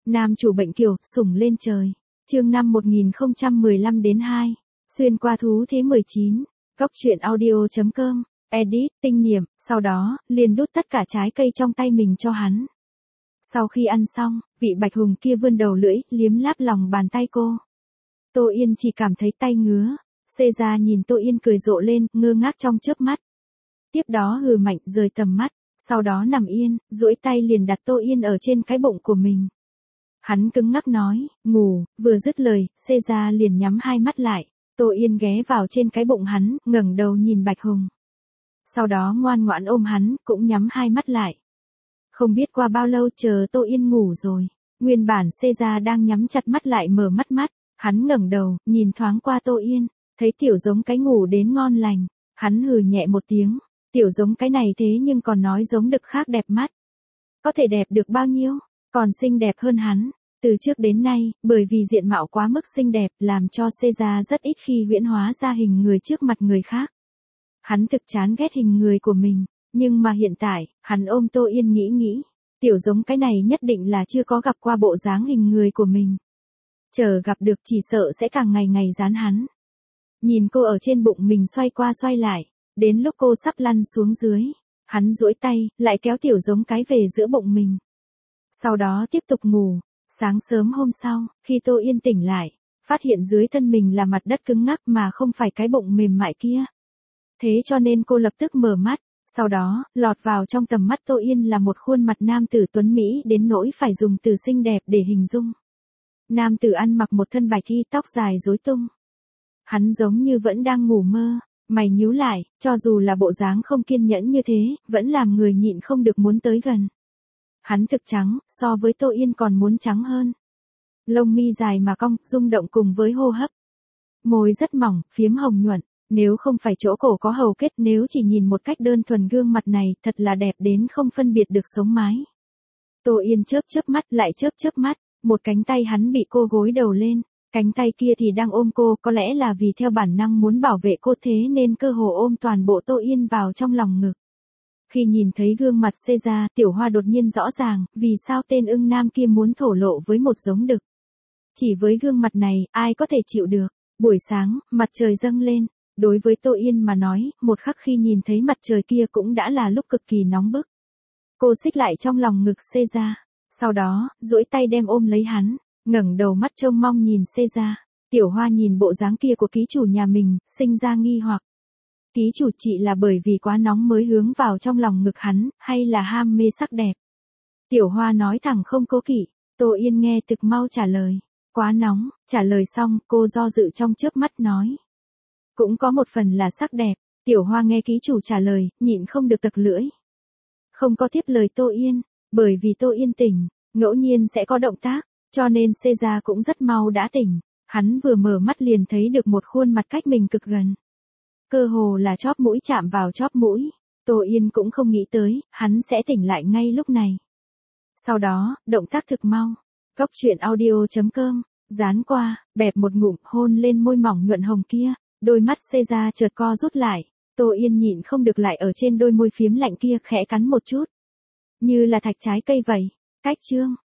Nam chủ bệnh kiều, sủng lên trời. Chương năm 1015 đến 2. Xuyên qua thú thế 19. Góc truyện audio.com. Edit, tinh niệm, sau đó, liền đút tất cả trái cây trong tay mình cho hắn. Sau khi ăn xong, vị bạch hùng kia vươn đầu lưỡi, liếm láp lòng bàn tay cô. Tô Yên chỉ cảm thấy tay ngứa. Xê ra nhìn Tô Yên cười rộ lên, ngơ ngác trong chớp mắt. Tiếp đó hừ mạnh rời tầm mắt, sau đó nằm yên, duỗi tay liền đặt Tô Yên ở trên cái bụng của mình. Hắn cứng ngắc nói, ngủ, vừa dứt lời, Xê ra liền nhắm hai mắt lại. Tô Yên ghé vào trên cái bụng hắn, ngẩng đầu nhìn bạch hùng. Sau đó ngoan ngoãn ôm hắn, cũng nhắm hai mắt lại. Không biết qua bao lâu chờ Tô Yên ngủ rồi. Nguyên bản Xê ra đang nhắm chặt mắt lại mở mắt, hắn ngẩng đầu, nhìn thoáng qua Tô Yên, thấy tiểu giống cái ngủ đến ngon lành. Hắn hừ nhẹ một tiếng, tiểu giống cái này thế nhưng còn nói giống đực khác đẹp mắt. Có thể đẹp được bao nhiêu, còn xinh đẹp hơn hắn. Từ trước đến nay, bởi vì diện mạo quá mức xinh đẹp làm cho Xê ra rất ít khi huyễn hóa ra hình người trước mặt người khác. Hắn thực chán ghét hình người của mình, nhưng mà hiện tại, hắn ôm Tô Yên nghĩ, tiểu giống cái này nhất định là chưa có gặp qua bộ dáng hình người của mình. Chờ gặp được chỉ sợ sẽ càng ngày ngày dán hắn. Nhìn cô ở trên bụng mình xoay qua xoay lại, đến lúc cô sắp lăn xuống dưới, hắn duỗi tay, lại kéo tiểu giống cái về giữa bụng mình. Sau đó tiếp tục ngủ. Sáng sớm hôm sau, khi Tô Yên tỉnh lại, phát hiện dưới thân mình là mặt đất cứng ngắc mà không phải cái bụng mềm mại kia. Thế cho nên cô lập tức mở mắt, sau đó, lọt vào trong tầm mắt Tô Yên là một khuôn mặt nam tử tuấn Mỹ đến nỗi phải dùng từ xinh đẹp để hình dung. Nam tử ăn mặc một thân bạch y, tóc dài rối tung. Hắn giống như vẫn đang ngủ mơ, mày nhíu lại, cho dù là bộ dáng không kiên nhẫn như thế, vẫn làm người nhịn không được muốn tới gần. Hắn thực trắng, so với Tô Yên còn muốn trắng hơn. Lông mi dài mà cong, rung động cùng với hô hấp. Môi rất mỏng, phiếm hồng nhuận, nếu không phải chỗ cổ có hầu kết, nếu chỉ nhìn một cách đơn thuần gương mặt này, thật là đẹp đến không phân biệt được sống mái. Tô Yên chớp mắt lại chớp mắt, một cánh tay hắn bị cô gối đầu lên, cánh tay kia thì đang ôm cô, có lẽ là vì theo bản năng muốn bảo vệ cô thế nên cơ hồ ôm toàn bộ Tô Yên vào trong lòng ngực. Khi nhìn thấy gương mặt Xê ra, Tiểu Hoa đột nhiên rõ ràng, vì sao tên ưng nam kia muốn thổ lộ với một giống đực. Chỉ với gương mặt này, ai có thể chịu được. Buổi sáng, mặt trời dâng lên. Đối với Tô Yên mà nói, một khắc khi nhìn thấy mặt trời kia cũng đã là lúc cực kỳ nóng bức. Cô xích lại trong lòng ngực Xê ra. Sau đó, duỗi tay đem ôm lấy hắn, ngẩng đầu mắt trông mong nhìn Xê ra. Tiểu Hoa nhìn bộ dáng kia của ký chủ nhà mình, sinh ra nghi hoặc. Ký chủ chị là bởi vì quá nóng mới hướng vào trong lòng ngực hắn, hay là ham mê sắc đẹp? Tiểu Hoa nói thẳng không cố kỵ. Tô Yên nghe thực mau trả lời. Quá nóng, trả lời xong, cô do dự trong chớp mắt nói. Cũng có một phần là sắc đẹp. Tiểu Hoa nghe ký chủ trả lời, nhịn không được tặc lưỡi. Không có tiếp lời Tô Yên, bởi vì Tô Yên tỉnh, ngẫu nhiên sẽ có động tác, cho nên Xê ra cũng rất mau đã tỉnh. Hắn vừa mở mắt liền thấy được một khuôn mặt cách mình cực gần. Cơ hồ là chóp mũi chạm vào chóp mũi. Tô Yên cũng không nghĩ tới, hắn sẽ tỉnh lại ngay lúc này. Sau đó, động tác thực mau. Góc truyện audio.com, dán qua, bẹp một ngụm hôn lên môi mỏng nhuận hồng kia. Đôi mắt Xê ra chợt co rút lại. Tô Yên nhịn không được lại ở trên đôi môi phiếm lạnh kia khẽ cắn một chút. Như là thạch trái cây vậy. Cách chương.